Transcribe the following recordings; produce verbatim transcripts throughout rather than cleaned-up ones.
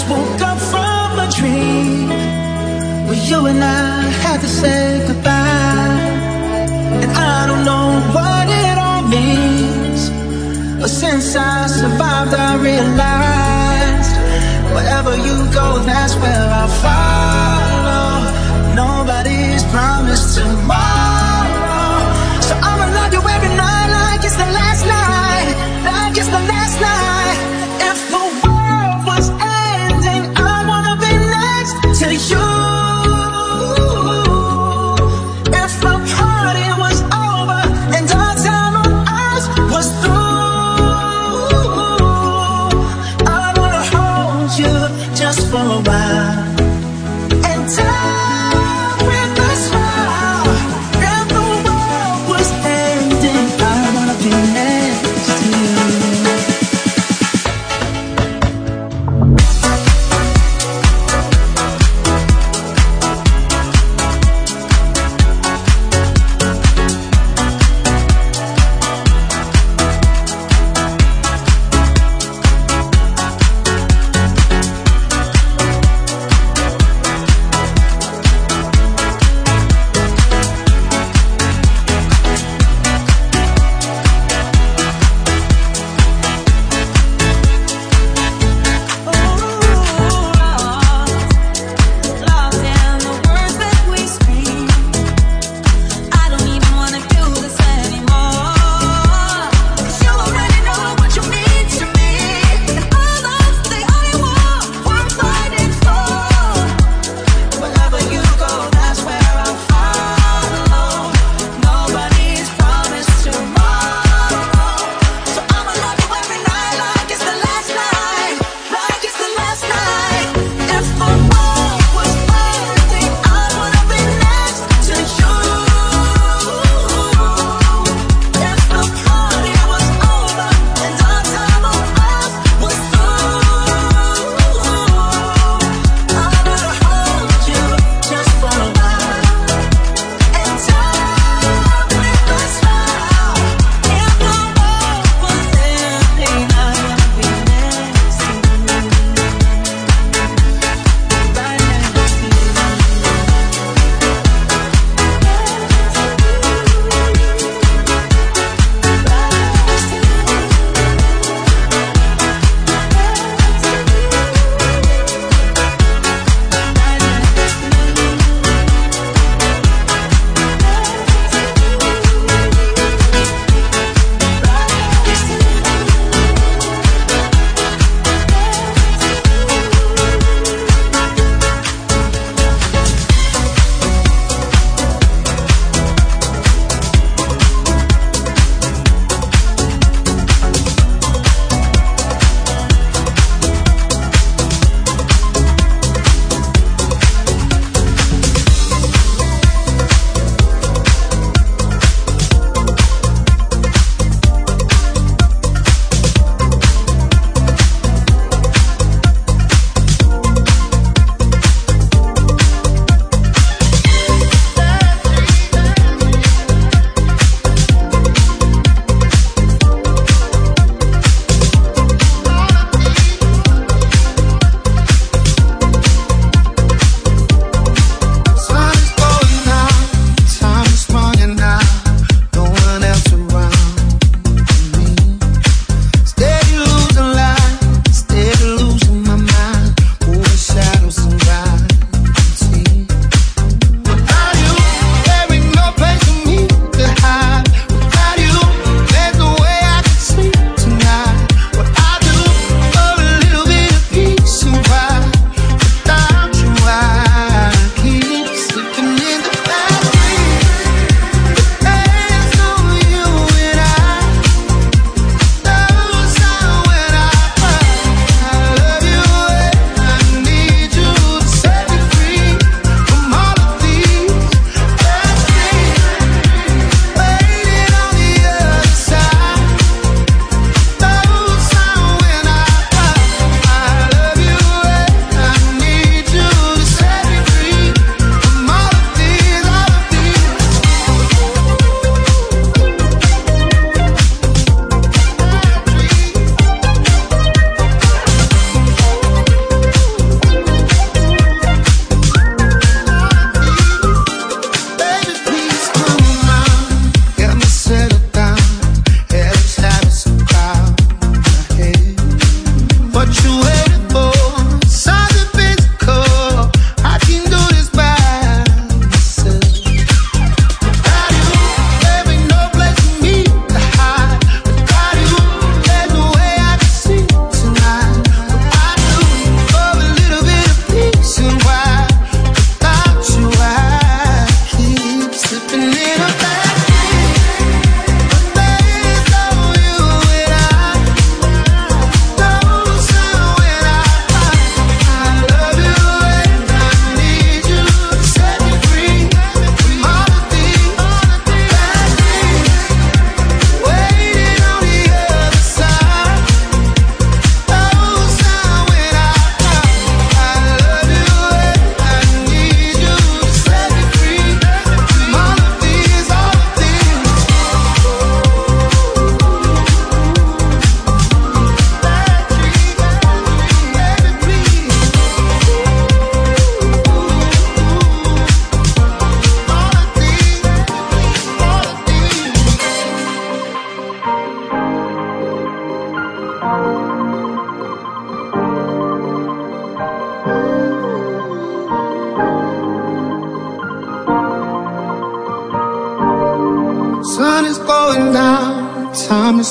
just woke up from a dream where you and I had to say goodbye. And I don't know what it all means, but since I survived I realized wherever you go, that's where I'll follow. Nobody's promised tomorrow, so I'ma love you every night like it's the last night, like it's the last night. If the world was ending, I wanna be next to you. If the party was over and our time on earth was through, I wanna hold you just for a while and die with a smile. If the world was ending, I wanna be next to you.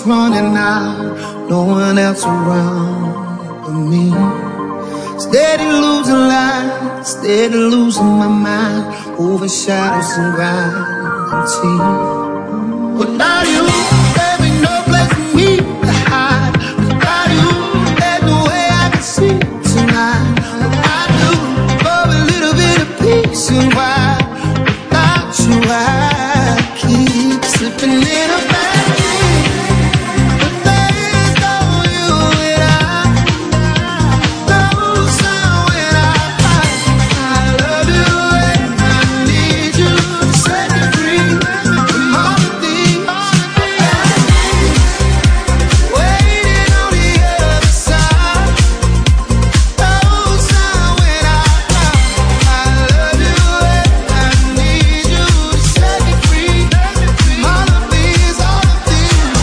was running out, no one else around but me. Steady losing light, steady losing my mind, over shadows and gravity. Without you, there ain't no place for me to hide. Without you, there's no way I can see tonight. I do love a little bit of peace and why without you I keep slipping in a bad dream. But there is no you and I, no sound when I fight. I love you and I need you to set me free from all the things waiting on the other side. No sound when I fight. I love you and I need you to set me free from all the things, all the things.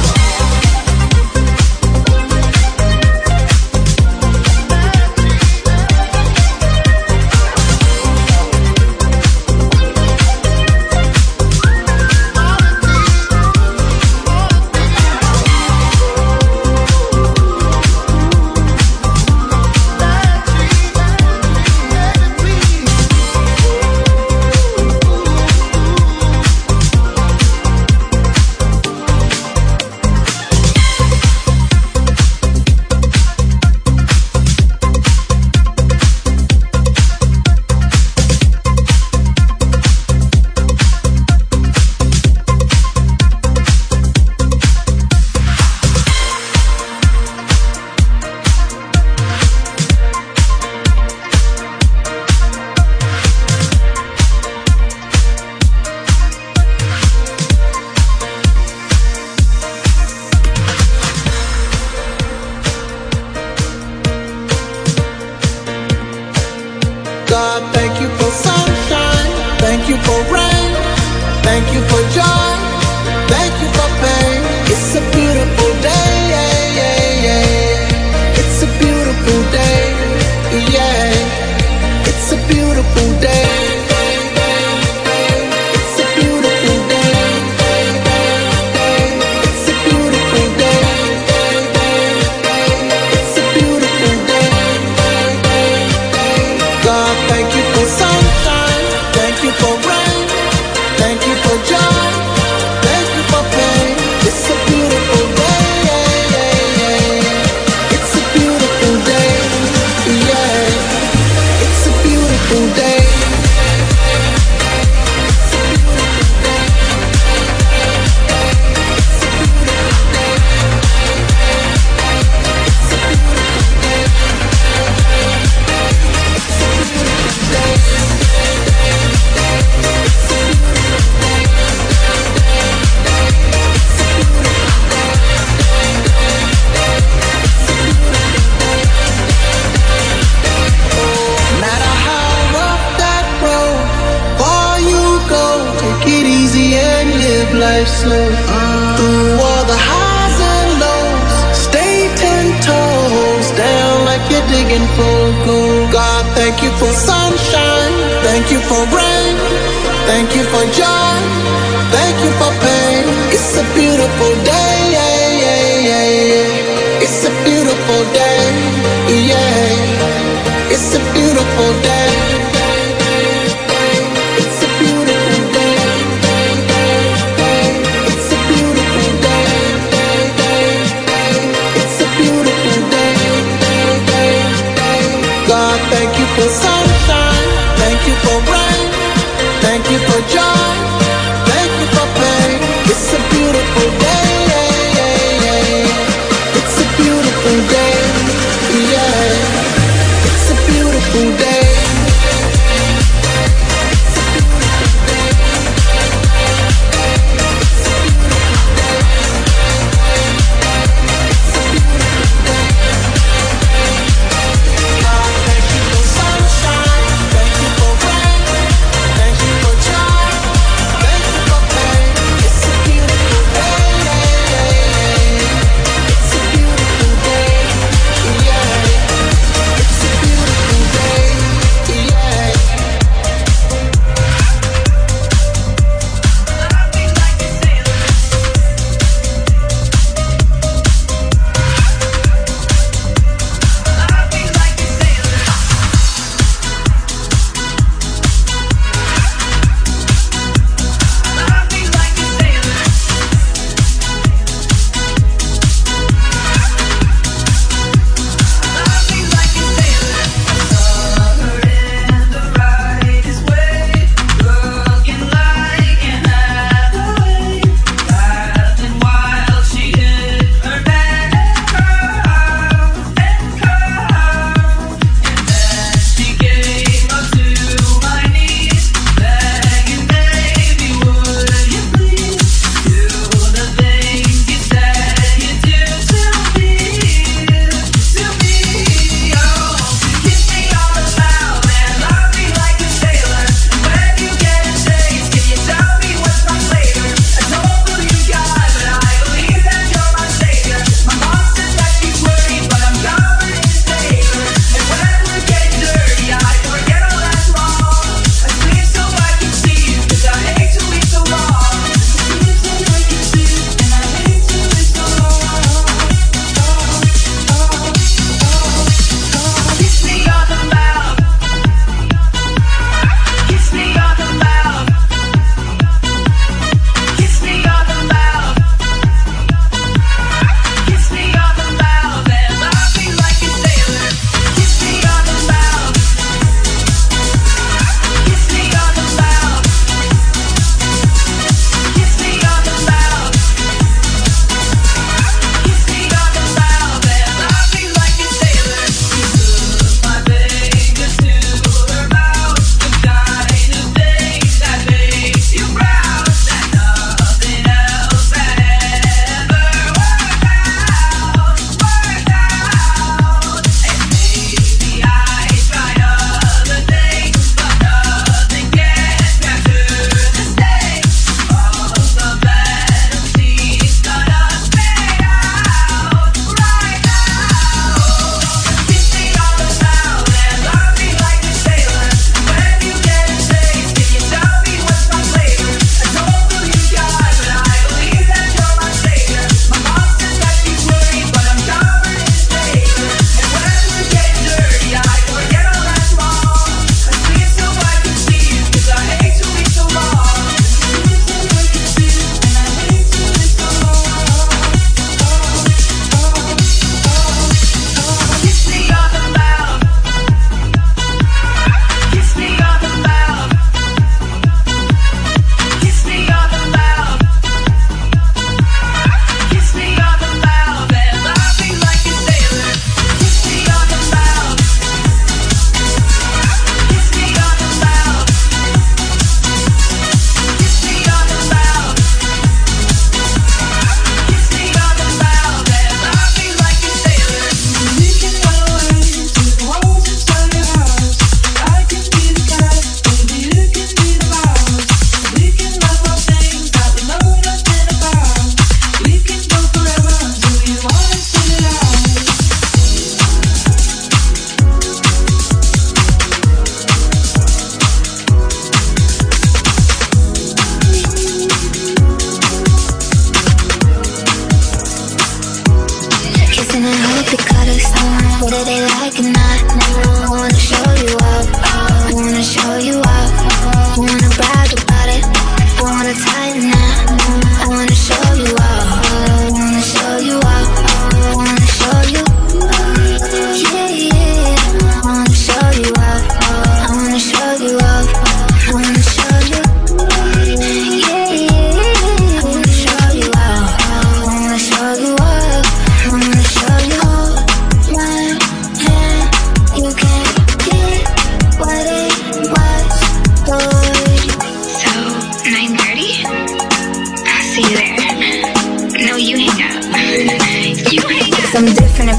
God, thank you for sunshine, thank you for rain, thank you for joy, thank you for pain. It's a beautiful day, yeah, yeah, yeah. It's a beautiful day, yeah. It's a beautiful day. It's a beautiful day. It's a beautiful day. It's a beautiful day. God, thank you for sunshine, thank you for rain, thank you for joy, thank you for pain. It's a beautiful day, yeah, yeah, yeah. It's a beautiful day, yeah. It's a beautiful day. No matter how rough that road, far you go, take it easy and live life slow. Through all the highs and lows, stay ten toes down like you're digging for gold. God, thank you for sunshine, thank you for rain, thank you for joy, thank you for pain. It's a beautiful day, yeah, yeah, yeah, yeah. It's a beautiful day, yeah. It's a beautiful day. It's a beautiful day. It's a beautiful day. It's a beautiful day. God, thank you for sunshine, thank you for rain, thank you for joy, thank you for pain. It's a beautiful day, yeah, yeah, yeah. It's a beautiful day, yeah. It's a beautiful day. God, thank you for sunshine, thank you for rain, thank you for joy, thank you for pain. It's a beautiful day, yeah, yeah, yeah. It's a beautiful day, yeah. It's a beautiful day.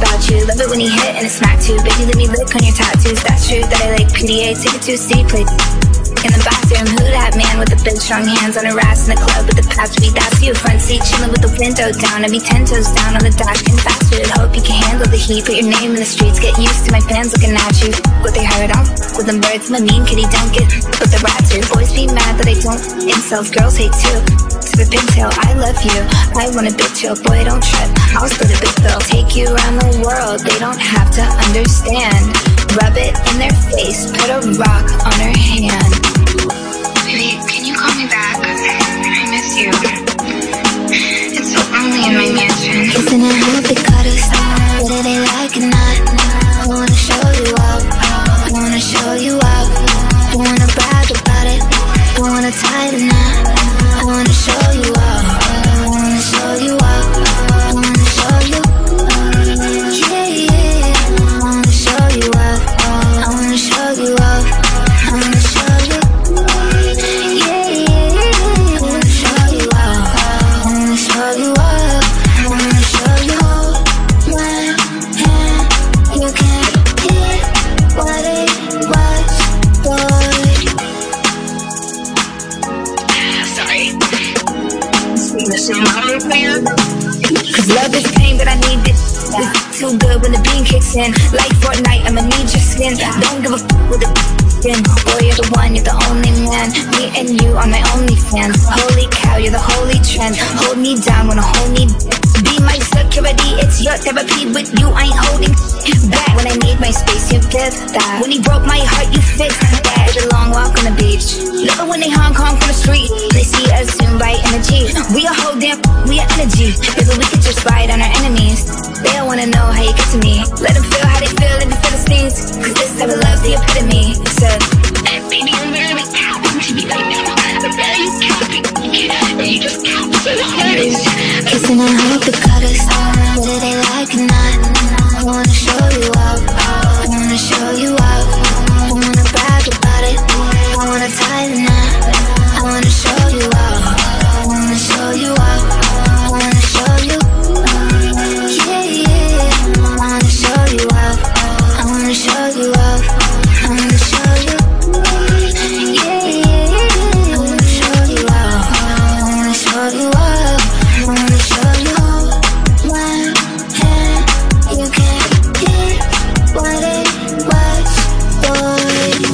without you. Love it when he hit and it smacked you. Baby, let me lick on your tattoos. That's true that I like P D A. Take it to a C, play in the bathroom. Who that man with the big strong hands on her ass in the club with the past week? That's you. Front seat chilling with the window down. I'd be ten toes down on the dash and fast food. Hope you can handle the heat. Put your name in the streets. Get used to my fans looking at you. What they heard on with them birds. I'm a mean kitty, don't get with the rats here. Boys be mad that I don't incels. Girls hate too. To the pigtail, I love you. I want a big chill. Boy, don't trip. I'll split a big bill. Take you around the world. They don't have to understand. Rub it in their face. Put a rock on her hand. Baby, can you call me back? I miss you. It's so lonely in my mansion. Isn't it how they cut us? Whether they like it or not, I wanna show you up. I wanna show you up. Don't wanna brag about it. Don't wanna tie the knot. I wanna show you up. I wanna show you up. I wanna show you. Yeah, yeah. I wanna show you up. I wanna show you up. I wanna show you. Yeah, yeah, yeah. I wanna show you up. I wanna show you up. I wanna show you. My hand, you can't get what it was, boy. Sorry. Cause love is pain, but I need this. It's too good when the beam kicks in. Like Fortnite, I'ma need your skin. Don't give a f with the skin. Boy, you're the one, you're the only man. Me and you are my only fans. Holy cow, you're the holy trend. Hold me down, wanna hold me. Be my security, it's your therapy. With you, I ain't holding back. When I need my space, you give that. When he broke my heart, you fixed that. It's a long walk on the beach. Love it when they Hong Kong from the street. They see us soon by energy. We a whole damn, we are energy. Maybe we could just ride on our enemies. They don't wanna know how you get to me. Let them feel how they feel in the Philistines. Cause this type of love's the epitome. Said, baby, I'm very happy to be right now. I'm very happy. And you just can't feel the hardest. Kissing and hope it cut us. Whether they like it or not, I wanna show you up. I wanna show you up. I wanna brag about it. I wanna tie the knot. I wanna show you up. I wanna show you up. I wanna show you. Yeah, yeah. I wanna show you up. I wanna show you up. I wanna show you. Yeah, yeah. I wanna show you up. I wanna show you up. I wanna show you. My hand, you can't get what it was, boy.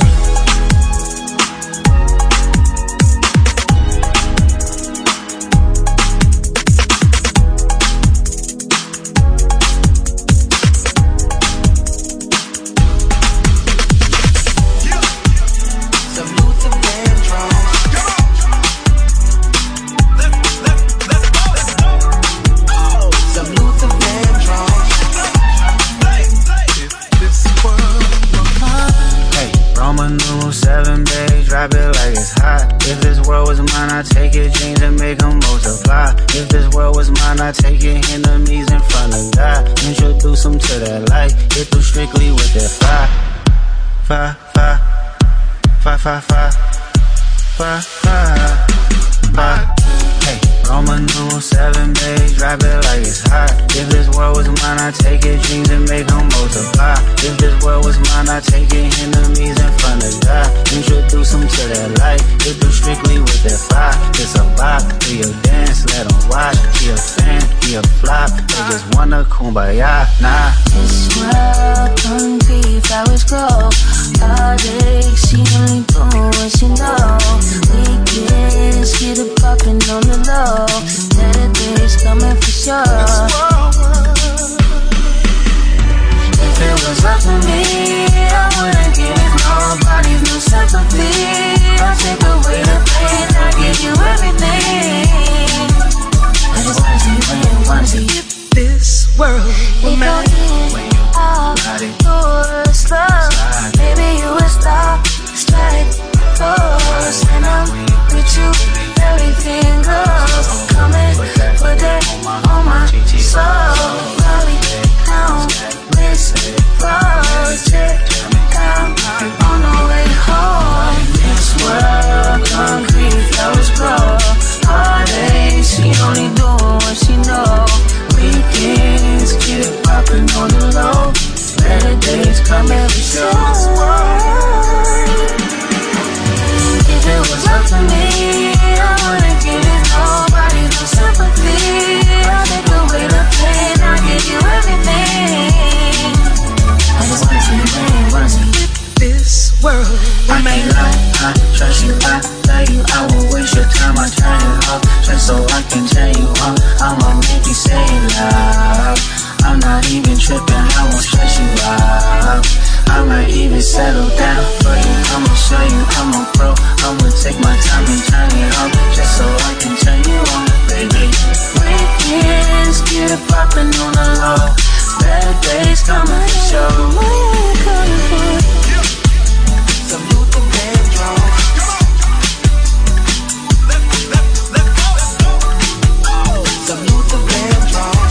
Drop it like it's hot. If this world was mine, I'd take your dreams and make them multiply. If this world was mine, I'd take your enemies in front of God. Introduce them to that light. Hit them strictly with that fire. Fire, fire, fire, fire, fire, fire, fire, fire. Hey, Roman numeral seven, babe, drop it like it's hot. If this world was mine, I'd take your dreams and make them multiply. If this world was mine, I'd take your enemies in front of God. Introduce them to that light, hit them strictly with that fire. It's a rock, do your dance, let them watch. Be a fan, be a flop, they just wanna kumbaya, nah. This world don't be flowers grow. All day, she only doing what she know. Weekends, get it poppin' on the low. Saturdays coming for sure. If it was up to me, I wouldn't give nobody no sympathy. I'll take away the pain, I'll give you everything. I just wanna see you, wanna see you. This world will matter. better days coming for sure. If it was up to me, I wouldn't give it nobody no sympathy. I'll take away the pain, I'll give you everything. I just wanna see you pain, wanna see you. This world I can't lie, I trust you, I love you. I won't waste your time, I turn you up just so I can turn you on. I'ma make you say love. I'm not even tripping, I won't stress you out. I might even settle down for you. I'ma show you I'm a pro. I'ma take my time and turn it up just so I can turn you on, baby. Weekends, get it poppin' on the low. Better days coming for sure. Where you coming from? Some Luther Vandross. Some Luther Vandross.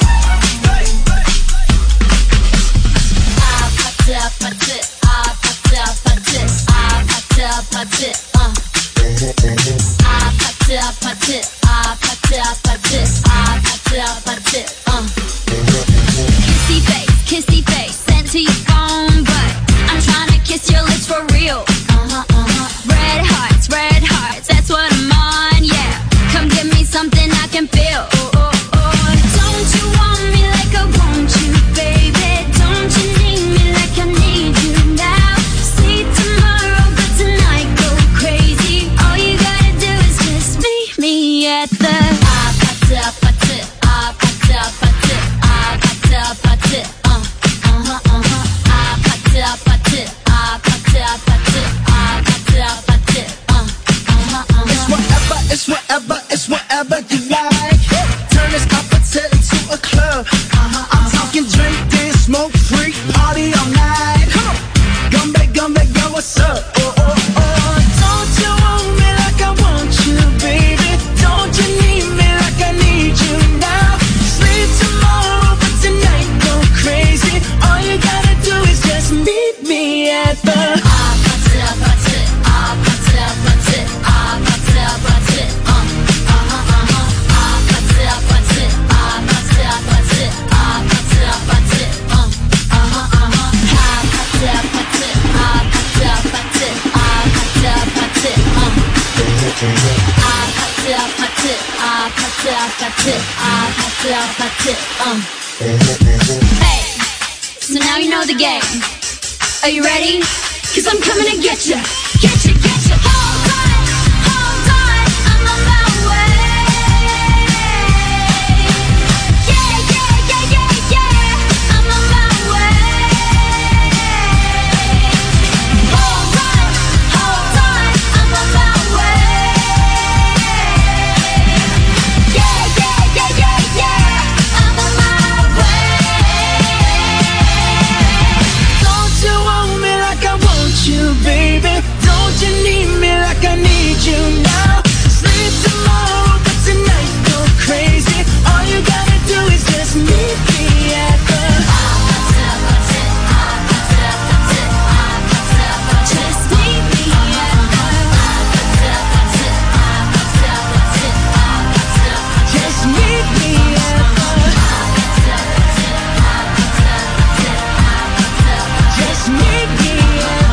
I popped up, popped it. I popped up, popped it. I popped up, popped it. Uh. I popped up, popped it. I popped up, popped it. I popped up, popped it. Uh. Kissy face, kissy face, sent to your phone, but I'm tryna kiss your lips for real. Uh-huh, uh-huh. Red hearts, red hearts, that's what I'm on, yeah. Come give me something I can feel. Oh, oh, oh. Don't you want me like I want you, baby? Don't you need me like I need you now? See tomorrow, but tonight go crazy. All you gotta do is just meet me at the I popped up, popped it. I popped up, popped it. I popped up, popped it. Uh, uh-huh, uh-huh. I popped up, popped it. I popped up, popped it. I popped up, popped it. Uh, uh-huh, uh-huh. It's whatever, it's whatever, it's whatever you like. Turn this opportunity to a club. Uh-huh, I'm talking drink, dance, smoke, freak, party all night. Come on, Gumbe, Gumbe, yo, what's up? Oh, oh, oh. Don't you want me like I want you, baby? Don't you need me like I need you now? Sleep tomorrow, but tonight go crazy. All you gotta do is just meet me at the I popped up, popped it. I popped up, popped it. I popped up, popped it. Uh, uh-huh, uh-huh. I popped up, popped it. I popped up, popped it. I popped up, popped it. Uh, uh-huh, uh-huh. I popped up, popped it. I popped up, popped it. I popped up, popped it. Uh, I popped up, popped it. I popped up, popped it. I popped up, popped it. Uh. Hey, so now you know the game. Are you ready? Cause I'm coming to get ya. Get ya, get ya. Hold on, hold on, I'm on my way. Yeah, yeah, yeah, yeah, yeah, I'm on my way. Hold on, hold on, I'm on my way. Yeah, yeah, yeah, yeah, yeah, I'm on my way. Don't you want me like I want you, baby? Don't you need me like I need you now? Sleep tomorrow, but tonight go crazy. All you gotta do is just meet me at the Just meet me at Just meet me at the Just meet me at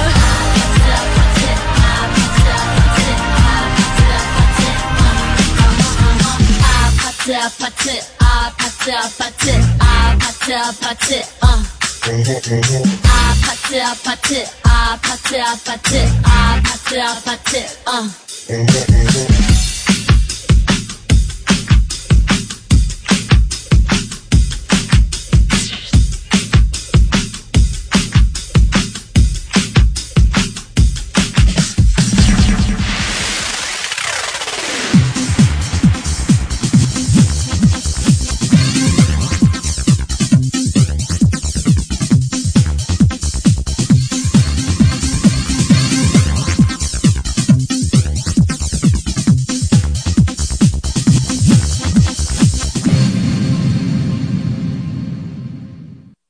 I popped it, I popped up, popped it. I popped up, popped it. Uh. I popped up, popped it. I popped up, popped it. I popped up, popped it. Uh.